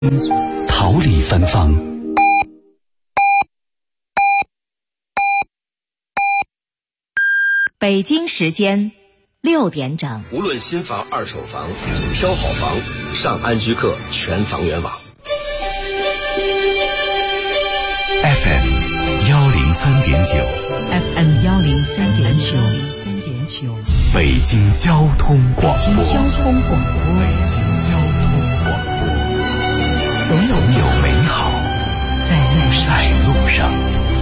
桃李芬芳。 北京时间6点整。 无论新房、二手房，挑好房，上安居客全房源网。 FM 103.9 FM 103.9， 北京交通广播。 北京交通广播，总有美好在路上。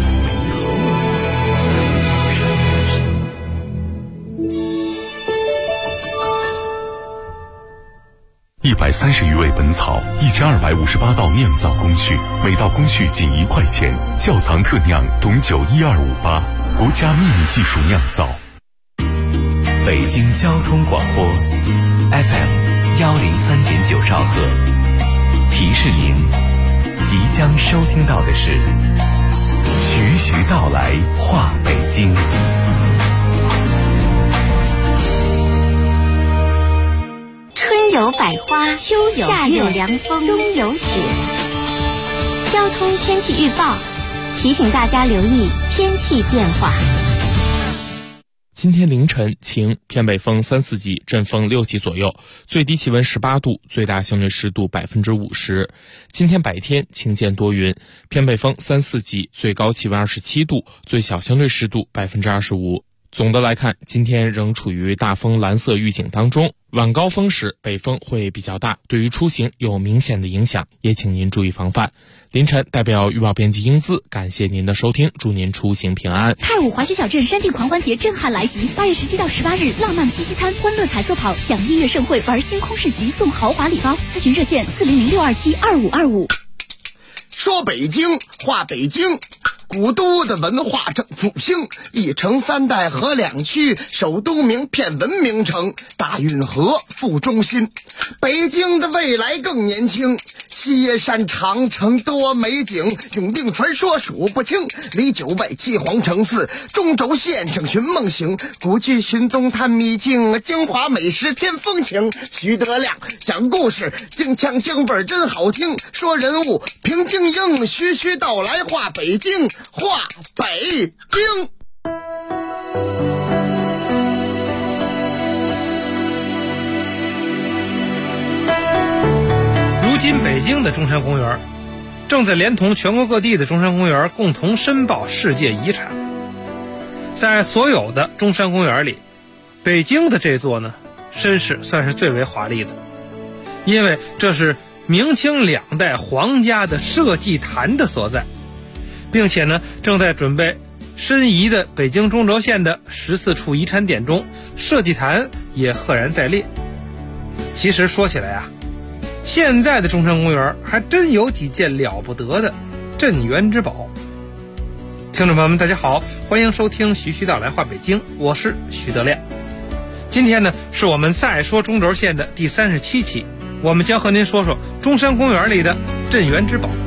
130余味本草，1258道酿造工序，每道工序仅1块钱。窖藏特酿董酒12588，国家秘密技术酿造。北京交通广播 FM 103.9兆赫，提示您即将收听到的是徐徐道来话北京。 春有百花，秋有夏有凉风，冬有雪。交通天气预报提醒大家留意天气变化。 今天凌晨晴，偏北风3、4级，阵风6级左右，最低气温18度，最大相对湿度50%。今天白天晴间多云，偏北风3、4级，最高气温27度，最小相对湿度25%。总的来看，今天仍处于大风蓝色预警当中，晚高峰时北风会比较大，对于出行有明显的影响，也请您注意防范。凌晨代表预报编辑英姿感谢您的收听，祝您出行平安。 太武滑雪小镇山地狂欢节震撼来袭，8月17到18日，浪漫七夕餐，欢乐彩色跑，享音乐盛会，玩星空市集，送豪华礼包。咨询热线400-627-2525。 说北京话北京，古都的文化正复兴，一城3代和2区，首都名片文明城，大运河副中心。北京的未来更年轻，西山长城多美景，永定传说数不清，离9外7皇城4，中轴线上寻梦行，古迹寻踪探秘境，京华美食添风情。徐德亮讲故事，京腔京味真好听，说人物评京英，徐徐道来话北京，话北京。 如今北京的中山公园正在连同全国各地的中山公园共同申报世界遗产。在所有的中山公园里，北京的这座呢，身世算是最为华丽的，因为这是明清2代皇家的社稷坛的所在，并且呢，正在准备申遗的北京中轴线的14处遗产点中，社稷坛也赫然在列。其实说起来啊，现在的中山公园还真有几件了不得的镇园之宝。听众朋友们大家好，欢迎收听徐徐道来话北京，我是徐德亮。今天呢，是我们再说中轴线的第37期，我们将和您说说中山公园里的镇园之宝。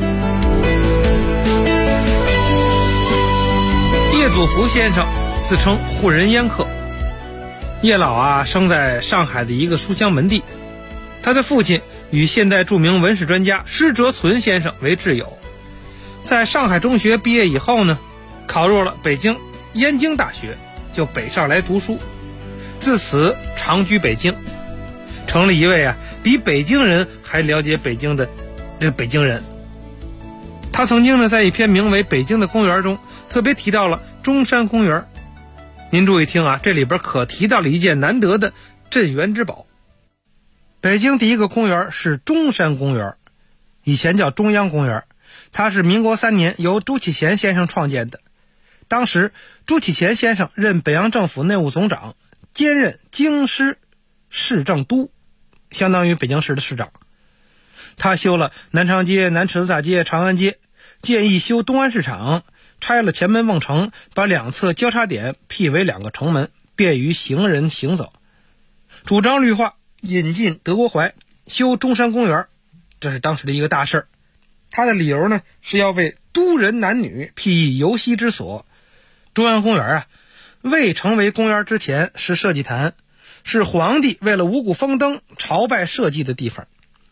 叶祖福先生自称沪人烟客。叶老啊，生在上海的一个书香门第，他的父亲与现代著名文史专家施哲存先生为挚友。在上海中学毕业以后呢，考入了北京燕京大学，就北上来读书，自此长居北京，成了一位比北京人还了解北京的北京人。他曾经呢，在一篇名为《北京的公园》中特别提到了中山公园。您注意听啊，这里边可提到了一件难得的镇园之宝。北京第一个公园是中山公园，以前叫中央公园，它是民国3年由朱启贤先生创建的。当时朱启贤先生任北洋政府内务总长，兼任京师市政都，相当于北京市的市长。他修了南长街、南池子大街、长安街，建议修东安市场，拆了前门瓮城，把2侧交叉点辟为2个城门，便于行人行走。主张绿化，引进德国槐，修中山公园，这是当时的一个大事儿。他的理由呢，是要为都人男女辟游息之所。中央公园未成为公园之前是社稷坛，是皇帝为了五谷丰登朝拜社稷的地方。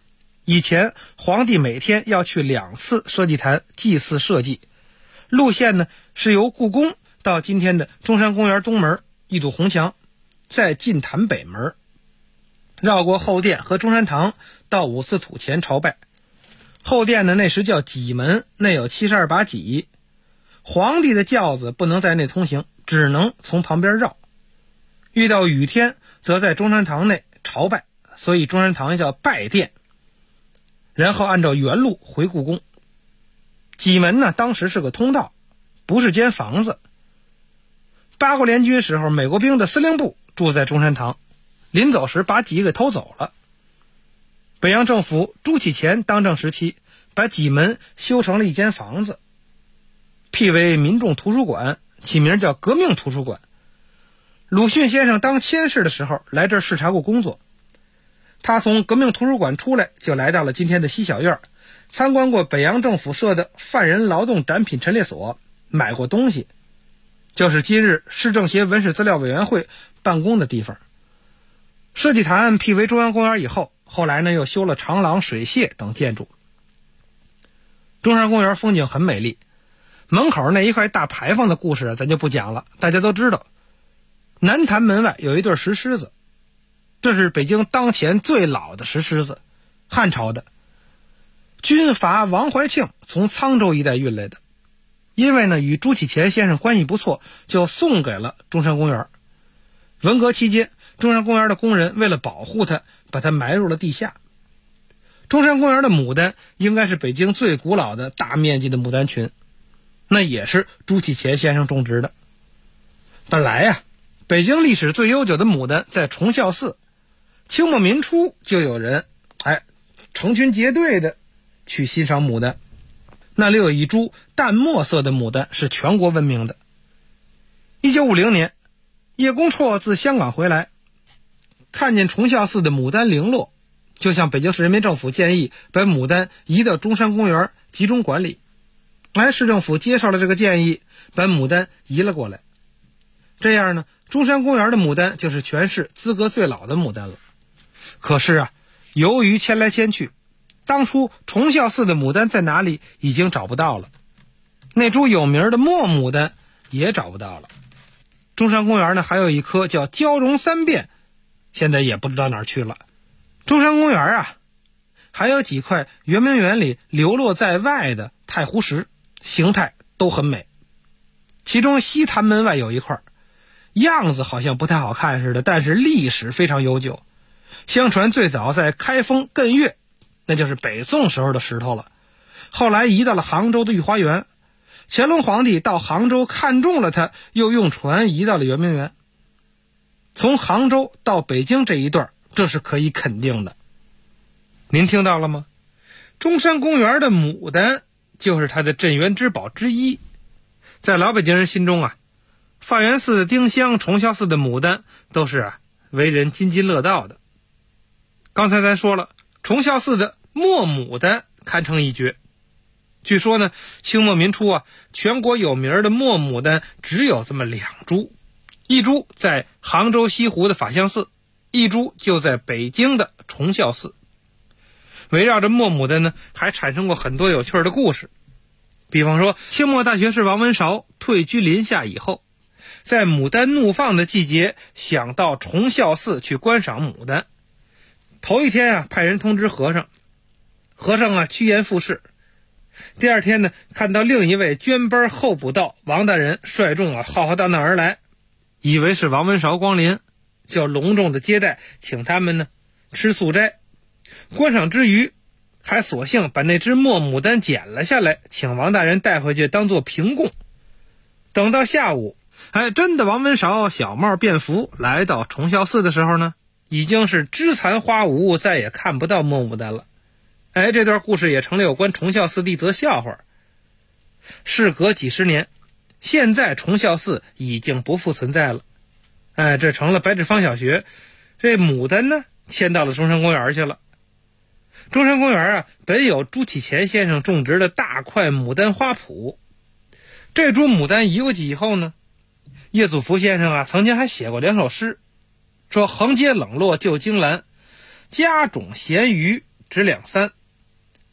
以前皇帝每天要去2次社稷坛祭祀社稷，路线呢是由故宫到今天的中山公园东门一堵红墙，再进坛北门，绕过后殿和中山堂到五祀土前朝拜。后殿呢那时叫戟门，内有72把戟，皇帝的轿子不能在内通行，只能从旁边绕。遇到雨天则在中山堂内朝拜，所以中山堂叫拜殿，然后按照原路回故宫。戟门呢当时是个通道，不是间房子。八国联军时候，美国兵的司令部住在中山堂，临走时把戟给偷走了。北洋政府朱启潜当政时期，把戟门修成了一间房子，辟为民众图书馆，起名叫革命图书馆。鲁迅先生当签士的时候来这儿视察过工作，他从革命图书馆出来就来到了今天的西小院，参观过北洋政府设的犯人劳动展品陈列所，买过东西，就是今日市政协文史资料委员会办公的地方。社稷坛辟为中央公园以后，后来呢又修了长廊、水榭等建筑。中山公园风景很美丽，门口那一块大牌坊的故事咱就不讲了，大家都知道。南坛门外有一对石狮子，这是北京当前最老的石狮子，汉朝的，军阀王怀庆从沧州一带运来的，因为呢与朱启潜先生关系不错，就送给了中山公园。文革期间，中山公园的工人为了保护它，把它埋入了地下。中山公园的牡丹应该是北京最古老的大面积的牡丹群，那也是朱启潜先生种植的。本来呀，北京历史最悠久的牡丹在崇孝寺，清末民初就有人成群结队的去欣赏牡丹。那里有一株淡墨色的牡丹是全国闻名的。1950年，叶公绰自香港回来，看见崇孝寺的牡丹零落，就向北京市人民政府建议把牡丹移到中山公园集中管理。市政府接受了这个建议，把牡丹移了过来。这样呢，中山公园的牡丹就是全市资格最老的牡丹了。可是由于迁来迁去，当初崇孝寺的牡丹在哪里已经找不到了，那株有名的墨牡丹也找不到了。中山公园呢还有一棵叫蛟龙三变，现在也不知道哪儿去了。中山公园还有几块圆明园里流落在外的太湖石，形态都很美。其中西坛门外有一块，样子好像不太好看似的，但是历史非常悠久。相传最早在开封艮岳，那就是北宋时候的石头了，后来移到了杭州的御花园。乾隆皇帝到杭州看中了它，又用船移到了圆明园。从杭州到北京这一段，这是可以肯定的。您听到了吗？中山公园的牡丹就是它的镇园之宝之一。在老北京人心中法源寺的丁香、崇孝寺的牡丹都是为人津津乐道的。刚才咱说了，崇孝寺的墨牡丹堪称一绝。据说呢，清末民初全国有名的墨牡丹只有这么2株，一株在杭州西湖的法相寺，一株就在北京的崇孝寺。围绕着墨牡丹呢，还产生过很多有趣的故事。比方说，清末大学士王文韶退居林下以后，在牡丹怒放的季节，想到崇孝寺去观赏牡丹。头一天派人通知和尚，和尚趋炎附势。第二天呢，看到另一位捐班候补道王大人率众浩浩荡荡而来，以为是王文韶光临，就隆重的接待，请他们呢吃素斋。观赏之余，还索性把那只墨牡丹剪了下来，请王大人带回去当做凭供。等到下午，真的王文韶小帽便服来到崇孝寺的时候呢，已经是枝残花无，再也看不到墨牡丹了。这段故事也成了有关崇孝寺的一则笑话。事隔几十年，现在崇孝寺已经不复存在了。这成了白纸坊小学。这牡丹呢，迁到了中山公园去了。中山公园本有朱启潜先生种植的大块牡丹花圃。这株牡丹移过去以后呢，叶祖福先生曾经还写过2首诗，说横街冷落旧荆兰，家种咸鱼直两三，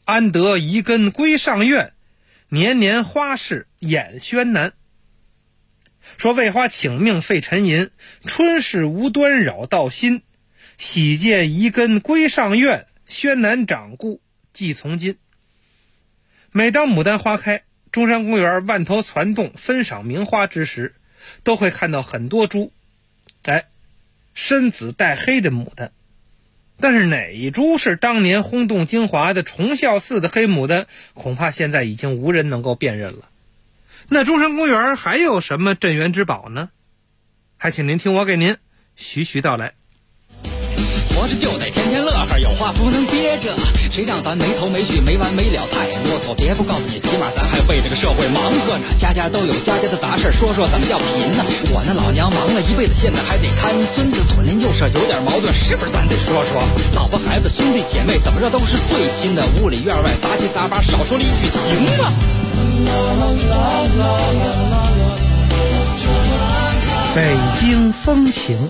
安得一根归上苑，年年花市掩轩南。说为花请命费沉吟，春事无端扰道心。喜见一根归上苑，轩南长故寄从今。每当牡丹花开，中山公园万头攒动分赏名花之时，都会看到很多株深紫带黑的牡丹。但是哪一株是当年轰动京华的崇孝寺的黑牡丹，恐怕现在已经无人能够辨认了。那中山公园还有什么镇园之宝呢？还请您听我给您徐徐道来。 活着就得天天乐呵，有话不能憋着，谁让咱没头没绪没完没了太啰嗦。别不告诉你，起码咱还为这个社会忙活着，家家都有家家的杂事，说说怎么叫贫呢？我那老娘忙了一辈子，现在还得看孙子，左邻右舍有点矛盾，是不是咱得说说？老婆孩子兄弟姐妹怎么着都是最亲的，屋里院外杂七杂八，少说了一句行吗？ 北京风情。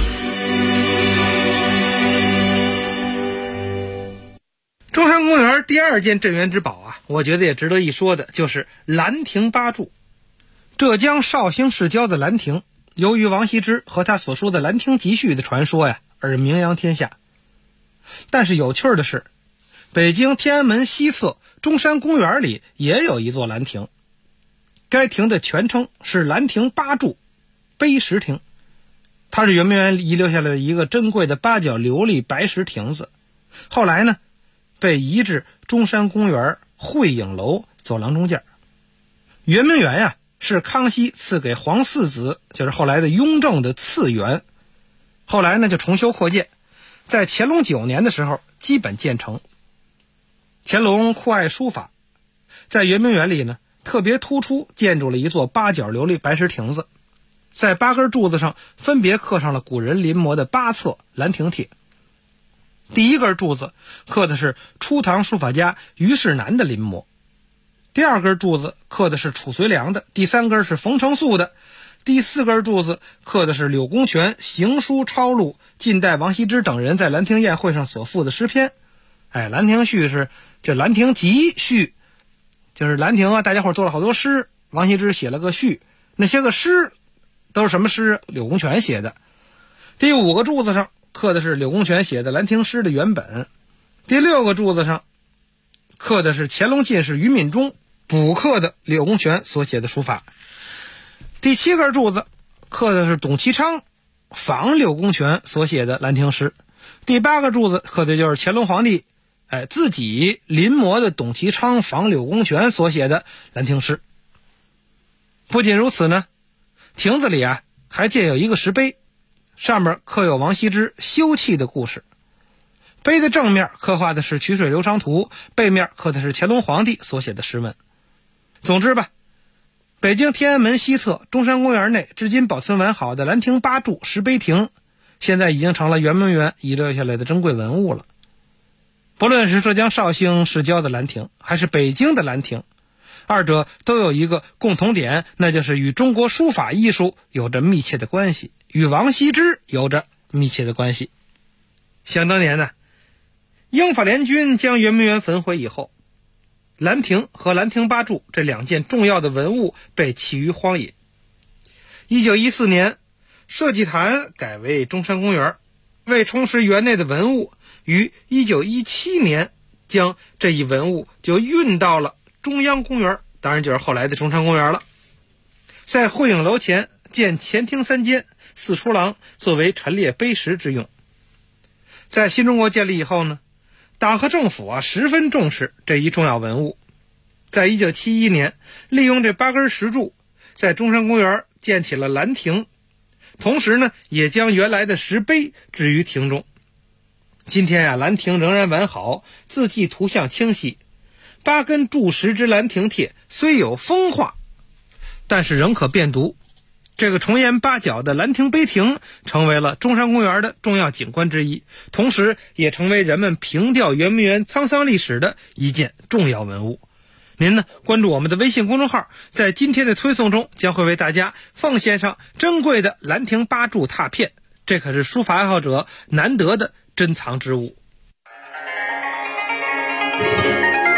中山公园第二件镇园之宝啊，我觉得也值得一说的，就是兰亭八柱。浙江绍兴市郊的兰亭，由于王羲之和他所说的《兰亭集序》的传说呀，而名扬天下。但是有趣的是，北京天安门西侧中山公园里也有一座兰亭，该亭的全称是兰亭八柱碑石亭，它是圆明园遗留下来的一个珍贵的八角琉璃白石亭子，后来呢被移至中山公园汇影楼走廊中间。圆明园呀，是康熙赐给皇四子，就是后来的雍正的次园，后来呢就重修扩建，在乾隆9年的时候基本建成。乾隆酷爱书法，在圆明园里呢特别突出建筑了一座八角琉璃白石亭子，在8根柱子上分别刻上了古人临摹的8册兰亭帖。第一根柱子刻的是初唐书法家于世南的临摹，第2根柱子刻的是褚遂良的，第3根是冯承素的，第4根柱子刻的是柳公权行书抄录近代王羲之等人在兰亭宴会上所赋的诗篇。兰亭序是这兰亭集序，就是兰亭啊，大家伙做了好多诗，王羲之写了个序，那些个诗都是什么诗？柳公权写的。第5个柱子上刻的是柳公权写的兰亭诗的原本，第6个柱子上刻的是乾隆进士于敏中补刻的柳公权所写的书法，第7根柱子刻的是董其昌仿柳公权所写的兰亭诗，第8个柱子刻的就是乾隆皇帝自己临摹的董其昌仿柳公权所写的兰亭诗。不仅如此呢，亭子里啊还建有一个石碑，上面刻有王羲之休憩的故事。碑的正面刻画的是曲水流觞图，背面刻的是乾隆皇帝所写的诗文。总之吧，北京天安门西侧中山公园内至今保存完好的兰亭八柱石碑亭，现在已经成了圆明园遗留下来的珍贵文物了。不论是浙江绍兴市郊的兰亭，还是北京的兰亭，二者都有一个共同点，那就是与中国书法艺术有着密切的关系，与王羲之有着密切的关系。想当年呢，英法联军将圆明园焚毁以后，兰亭和兰亭八柱这2件重要的文物被弃于荒野。1914年，社稷坛改为中山公园，为充实园内的文物，于1917年将这一文物就运到了中央公园，当然就是后来的中山公园了。在汇影楼前建前厅3间4出廊，作为陈列碑石之用。在新中国建立以后呢，党和政府十分重视这一重要文物。在1971年，利用这8根石柱，在中山公园建起了兰亭，同时呢，也将原来的石碑置于亭中。今天兰亭仍然完好，字迹图像清晰。8根柱石之兰亭帖虽有风化，但是仍可辨读。这个重檐8角的兰亭碑亭成为了中山公园的重要景观之一，同时也成为人们凭吊圆明园沧桑历史的一件重要文物。您呢，关注我们的微信公众号，在今天的推送中将会为大家奉献上珍贵的兰亭八柱拓片，这可是书法爱好者难得的珍藏之物。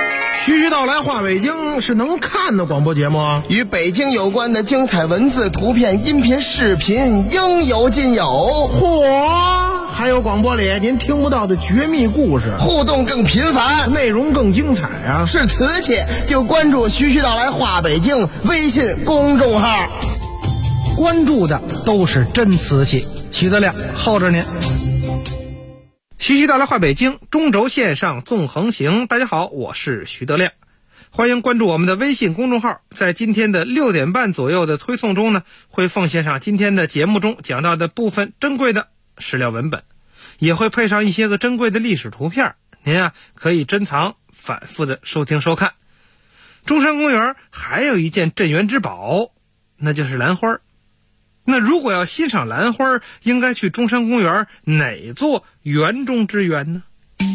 徐徐道来话北京是能看的广播节目啊， 与北京有关的精彩文字、图片、音频、视频应有尽有。 嚯，还有广播里您听不到的绝密故事， 互动更频繁， 内容更精彩啊！ 是瓷器就关注徐徐道来话北京微信公众号， 关注的都是真瓷器。徐德亮候着您。徐徐道来话北京，中轴线上纵横行。大家好，我是徐德亮，欢迎关注我们的微信公众号。在今天的6点半左右的推送中呢，会奉献上今天的节目中讲到的部分珍贵的史料文本，也会配上一些个珍贵的历史图片，您可以珍藏，反复的收听收看。中山公园还有一件镇园之宝，那就是兰花。那如果要欣赏兰花，应该去中山公园哪座园中之园呢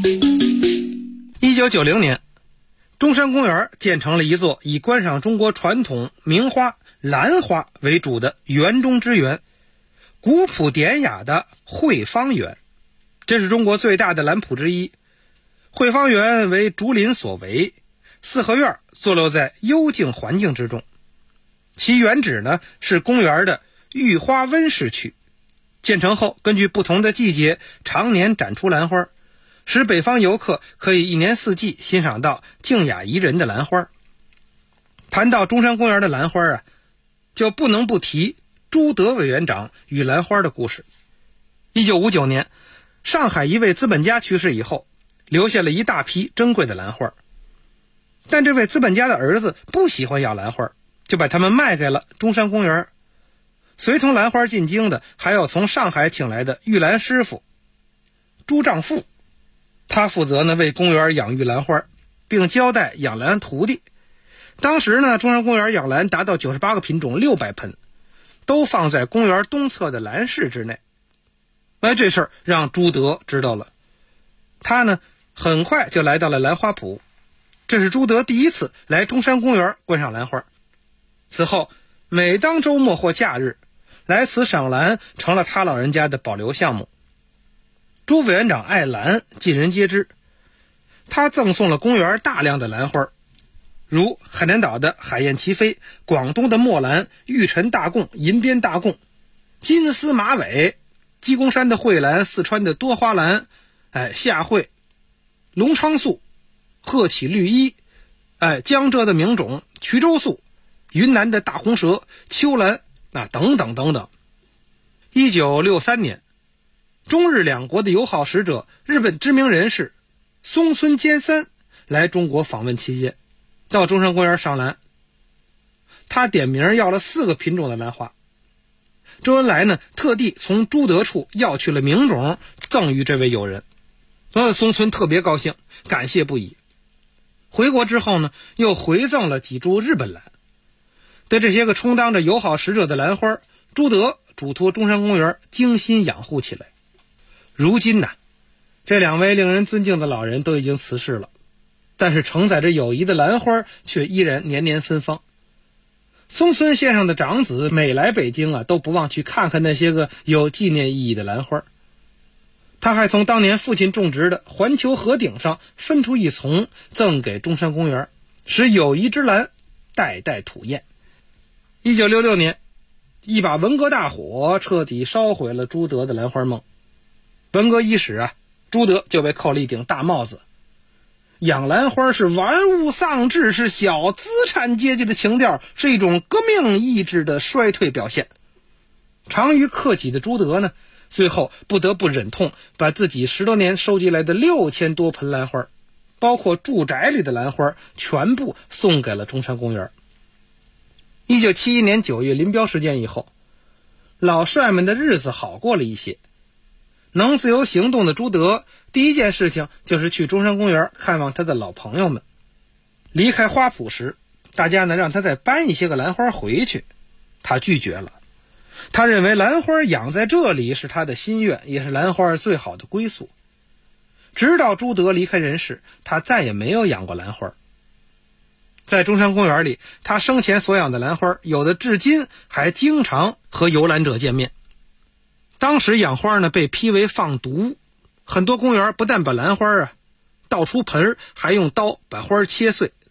？1990年，中山公园建成了一座以观赏中国传统名花兰花为主的园中之园，古朴典雅的惠芳园。这是中国最大的兰圃之一。惠芳园为竹林所围，四合院坐落在幽静环境之中。其原址呢是公园的御花温室区，建成后根据不同的季节常年展出兰花，使北方游客可以一年四季欣赏到静雅宜人的兰花。谈到中山公园的兰花就不能不提朱德委员长与兰花的故事。1959年，上海一位资本家去世以后，留下了一大批珍贵的兰花，但这位资本家的儿子不喜欢养兰花，就把它们卖给了中山公园。随同兰花进京的还有从上海请来的玉兰师傅朱丈富，他负责呢为公园养育兰花，并交代养兰徒弟。当时呢，中山公园养兰达到98个品种，600盆，都放在公园东侧的兰室之内。这事儿让朱德知道了，他呢很快就来到了兰花圃，这是朱德第一次来中山公园观赏兰花。此后每当周末或假日，来此赏兰成了他老人家的保留项目。朱委员长爱兰，尽人皆知，他赠送了公园大量的兰花，如海南岛的海燕齐飞、广东的墨兰、玉尘大贡、银边大贡、金丝马尾、鸡公山的蕙兰、四川的多花兰、夏蕙、龙昌素、鹤起绿衣、江浙的名种衢州素、云南的大红蛇、秋兰等等等等。1963年，中日两国的友好使者日本知名人士松村坚三来中国访问期间，到中山公园赏兰，他点名要了4个品种的兰花。周恩来呢特地从朱德处要去了名种，赠予这位友人。松村特别高兴，感谢不已。回国之后呢，又回赠了几株日本兰。对这些个充当着友好使者的兰花，朱德嘱托中山公园精心养护起来。如今这2位令人尊敬的老人都已经辞世了，但是承载着友谊的兰花却依然年年芬芳。松村先生的长子每来北京都不忘去看看那些个有纪念意义的兰花。他还从当年父亲种植的环球河顶上分出一丛赠给中山公园，使友谊之兰代代吐艳。1966年，一把文革大火彻底烧毁了朱德的兰花梦。文革伊始朱德就被扣了一顶大帽子。养兰花是玩物丧志，是小资产阶级的情调，是一种革命意志的衰退表现。长于克己的朱德呢，最后不得不忍痛把自己10多年收集来的6000多盆兰花，包括住宅里的兰花，全部送给了中山公园。1971年9月林彪事件以后，老帅们的日子好过了一些。能自由行动的朱德，第一件事情就是去中山公园看望他的老朋友们。离开花圃时，大家呢让他再搬一些个兰花回去，他拒绝了。他认为兰花养在这里是他的心愿，也是兰花最好的归宿。直到朱德离开人世，他再也没有养过兰花。在中山公园里，他生前所养的兰花，有的至今还经常和游览者见面。当时养花呢被批为放毒，很多公园不但把兰花倒出盆，还用刀把花切碎，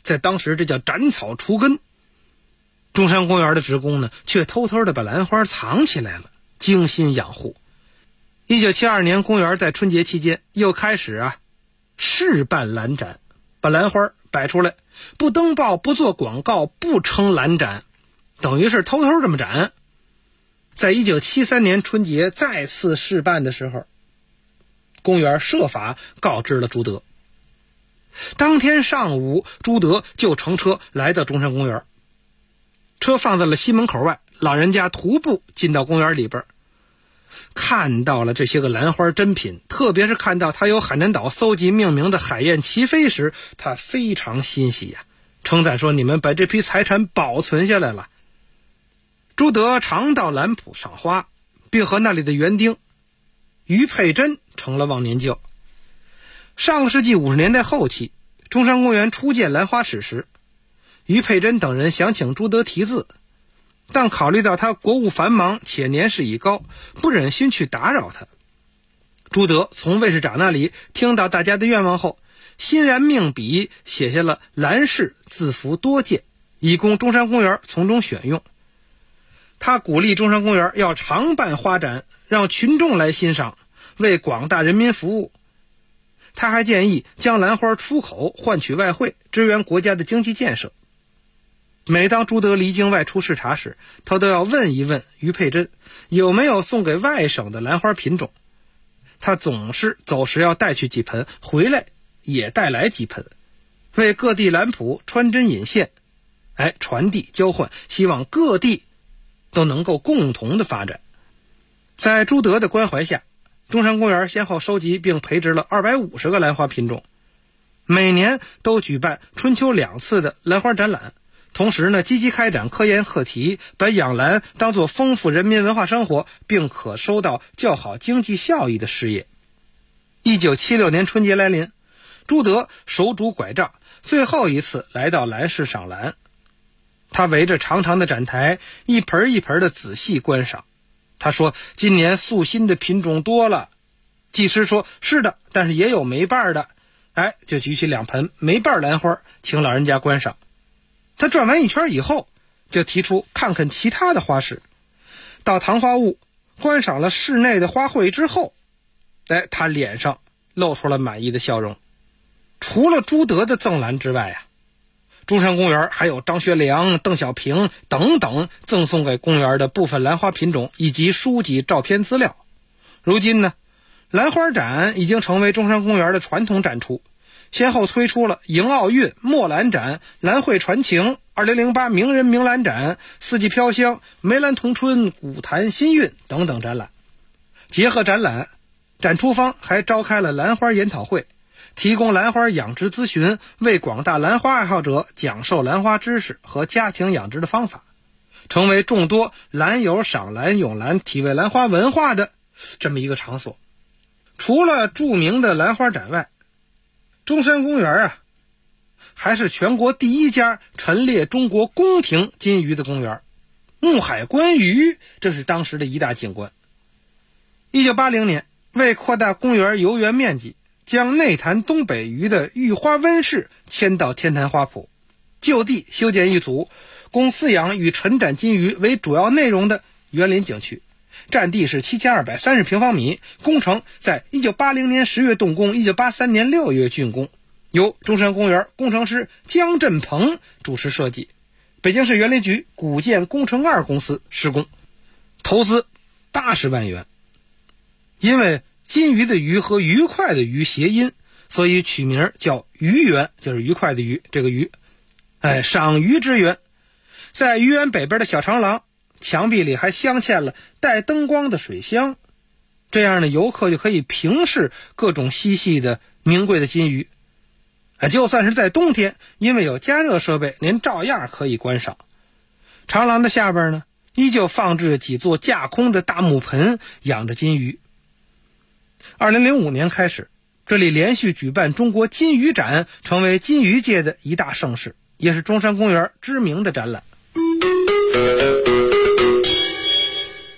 在当时这叫斩草除根。中山公园的职工呢，却偷偷的把兰花藏起来了，精心养护。1972年，公园在春节期间又开始试办兰展，把兰花摆出来，不登报，不做广告，不称兰展，等于是偷偷这么展。在1973年春节再次试办的时候，公园设法告知了朱德。当天上午，朱德就乘车来到中山公园，车放在了西门口外，老人家徒步进到公园里边，看到了这些个兰花珍品，特别是看到他由海南岛搜集命名的海燕齐飞时，他非常欣喜称赞说：“你们把这批财产保存下来了。”朱德常到兰圃赏花，并和那里的园丁于佩珍成了忘年交。上个世纪50年代后期，中山公园初建兰花史时，于佩珍等人想请朱德题字，但考虑到他国务繁忙且年事已高，不忍心去打扰他。朱德从卫士长那里听到大家的愿望后，欣然命笔写下了兰氏字符多见，以供中山公园从中选用。他鼓励中山公园要常办花展，让群众来欣赏，为广大人民服务。他还建议将兰花出口，换取外汇，支援国家的经济建设。每当朱德离京外出视察时，他都要问一问于佩珍有没有送给外省的兰花品种。他总是走时要带去几盆，回来也带来几盆，为各地兰圃穿针引线，传递交换，希望各地都能够共同的发展。在朱德的关怀下，中山公园先后收集并培植了250个兰花品种，每年都举办春秋2次的兰花展览，同时呢，积极开展科研课题，把养兰当作丰富人民文化生活并可收到较好经济效益的事业。1976年春节来临，朱德手拄拐杖，最后一次来到兰市赏兰。他围着长长的展台，一盆一盆的仔细观赏。他说：“今年素新的品种多了。”技师说：“是的，但是也有梅瓣的。”就举起2盆梅瓣兰花，请老人家观赏。他转完一圈以后，就提出看看其他的花市。到唐花坞观赏了室内的花卉之后，他脸上露出了满意的笑容。除了朱德的赠兰之外中山公园还有张学良、邓小平等等赠送给公园的部分兰花品种以及书籍、照片资料。如今呢，兰花展已经成为中山公园的传统展出，先后推出了迎奥运、墨兰展、兰会传情、2008名人名兰展、四季飘香、梅兰同春、古坛新韵等等展览。结合展览，展出方还召开了兰花研讨会，提供兰花养殖咨询，为广大兰花爱好者讲授兰花知识和家庭养殖的方法，成为众多兰友赏兰、咏兰、体味兰花文化的这么一个场所。除了著名的兰花展外，中山公园还是全国第一家陈列中国宫廷金鱼的公园。木海观鱼，这是当时的一大景观。1980年，为扩大公园游园面积，将内潭东北隅的玉花温室迁到天坛花圃，就地修建一组供饲养与陈展金鱼为主要内容的园林景区，占地是7230平方米，工程在1980年10月动工，1983年6月竣工，由中山公园工程师姜振鹏主持设计，北京市园林局古建工程2公司施工，投资80万元。因为金鱼的鱼和愉快的愉谐音，所以取名叫鱼园，就是愉快的愉，这个鱼，赏鱼之园。在鱼园北边的小长廊，墙壁里还镶嵌了带灯光的水箱，这样呢，游客就可以平视各种嬉戏的名贵的金鱼。就算是在冬天，因为有加热设备，您照样可以观赏。长廊的下边呢，依旧放置几座架空的大木盆，养着金鱼。2005年开始，这里连续举办中国金鱼展，成为金鱼界的一大盛事，也是中山公园知名的展览。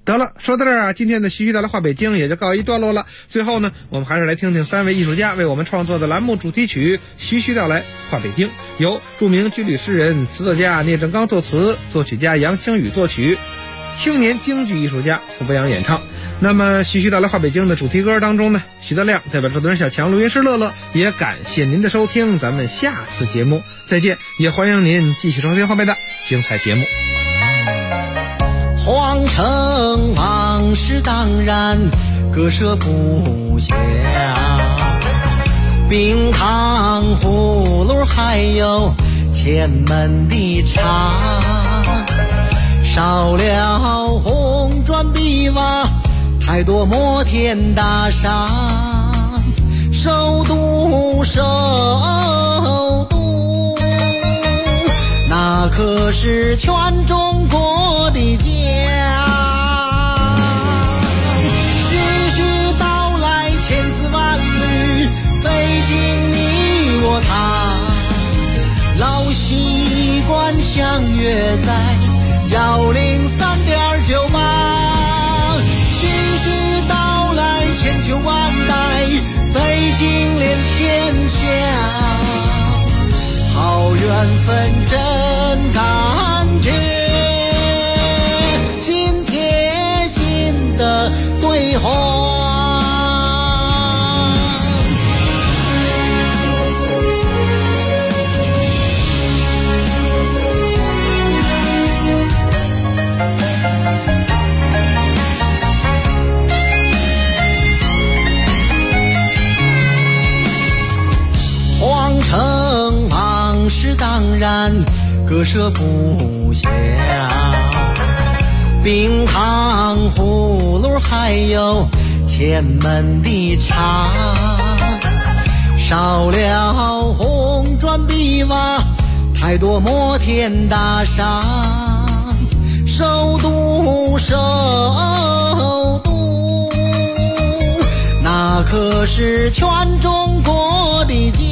得了，说到这儿啊，今天的徐徐带来话北京也就告一段落了。最后呢，我们还是来听听3位艺术家为我们创作的栏目主题曲《徐徐带来话北京》，由著名军旅诗人、词作家聂正刚作词，作曲家杨清宇作曲，青年京剧艺术家付北阳演唱。那么徐徐带来话北京的主题歌当中呢，徐德亮代表制作人小强、录音师乐乐，也感谢您的收听，咱们下次节目再见，也欢迎您继续收听后面的精彩节目。 皇城往事当然割舍不下，冰糖葫芦还有前门的茶，少了红砖碧瓦，太多摩天大厦，首都那可是全中国的家。徐徐道来千丝万缕，北京你我他，老习惯相约在103.98。徐徐道来千秋万代，北京连天下，好缘分真感觉，心贴心的对话。皇城往事当然割舍不下，冰糖葫芦还有前门的茶，少了红砖碧瓦，太多摩天大厦，首都那可是全中国的家。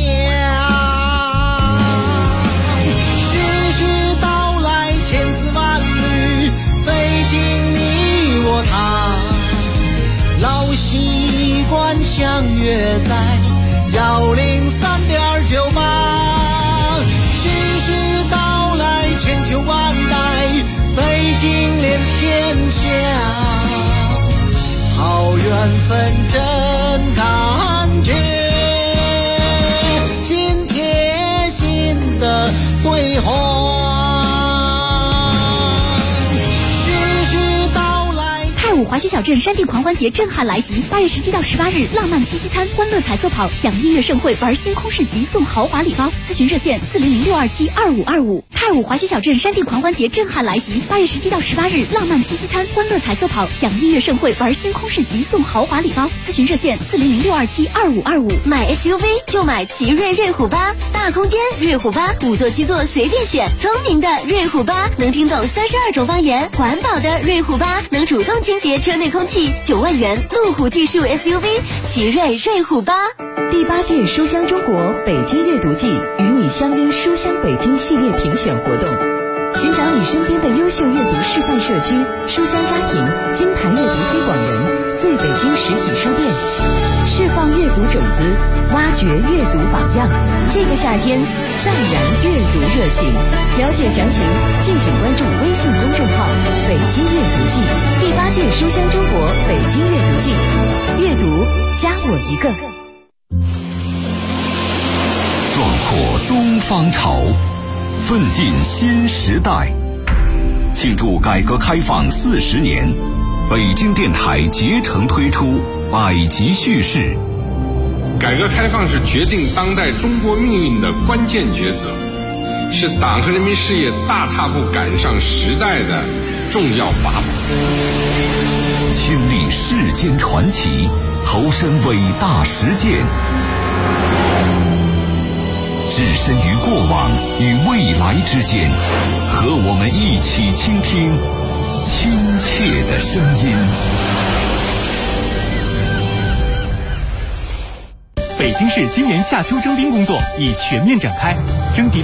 徐徐道来千丝万缕，北京你我他，老习惯相约在103.98。徐徐道来千秋万代，北京连天下，好缘分真感觉，心贴心的对话。 太武华胥小镇山地狂欢节震撼来袭，8月17到18日，浪漫七夕餐、欢乐彩色跑、享音乐盛会、玩星空市集、送豪华礼包。咨询热线40062722525。太武华胥小镇山地狂欢节震撼来袭，8月17到18日，浪漫七夕餐、欢乐彩色跑、享音乐盛会、玩星空市集、送豪华礼包。咨询热线40062722525。 买 SUV 就买奇瑞瑞虎8，大空间瑞虎8，5座7座随便选，聪明的瑞虎8能听懂32种方言，环保的瑞虎8能主动清洁车内空气，9万元路虎技术 SUV 奇瑞瑞虎8。 第8届书香中国北京阅读季与你相约书香北京系列评选活动，寻找你身边的优秀阅读示范社区、书香家庭、金牌阅读推广人、最北京实体书店，释放阅读种子，挖掘阅读榜样。这个夏天再燃阅读热情，了解详情敬请关注微信公众号北京阅读季。第8届书香中国北京阅读季，阅读加我一个。 壮阔东方潮，奋进新时代。庆祝改革开放40年，北京电台竭诚推出百集叙事。 改革开放是决定当代中国命运的关键抉择，是党和人民事业大踏步赶上时代的重要法宝。 亲历世间传奇，投身伟大实践，置身于过往与未来之间，和我们一起倾听亲切的声音。 北京市今年夏秋征兵工作已全面展开，征集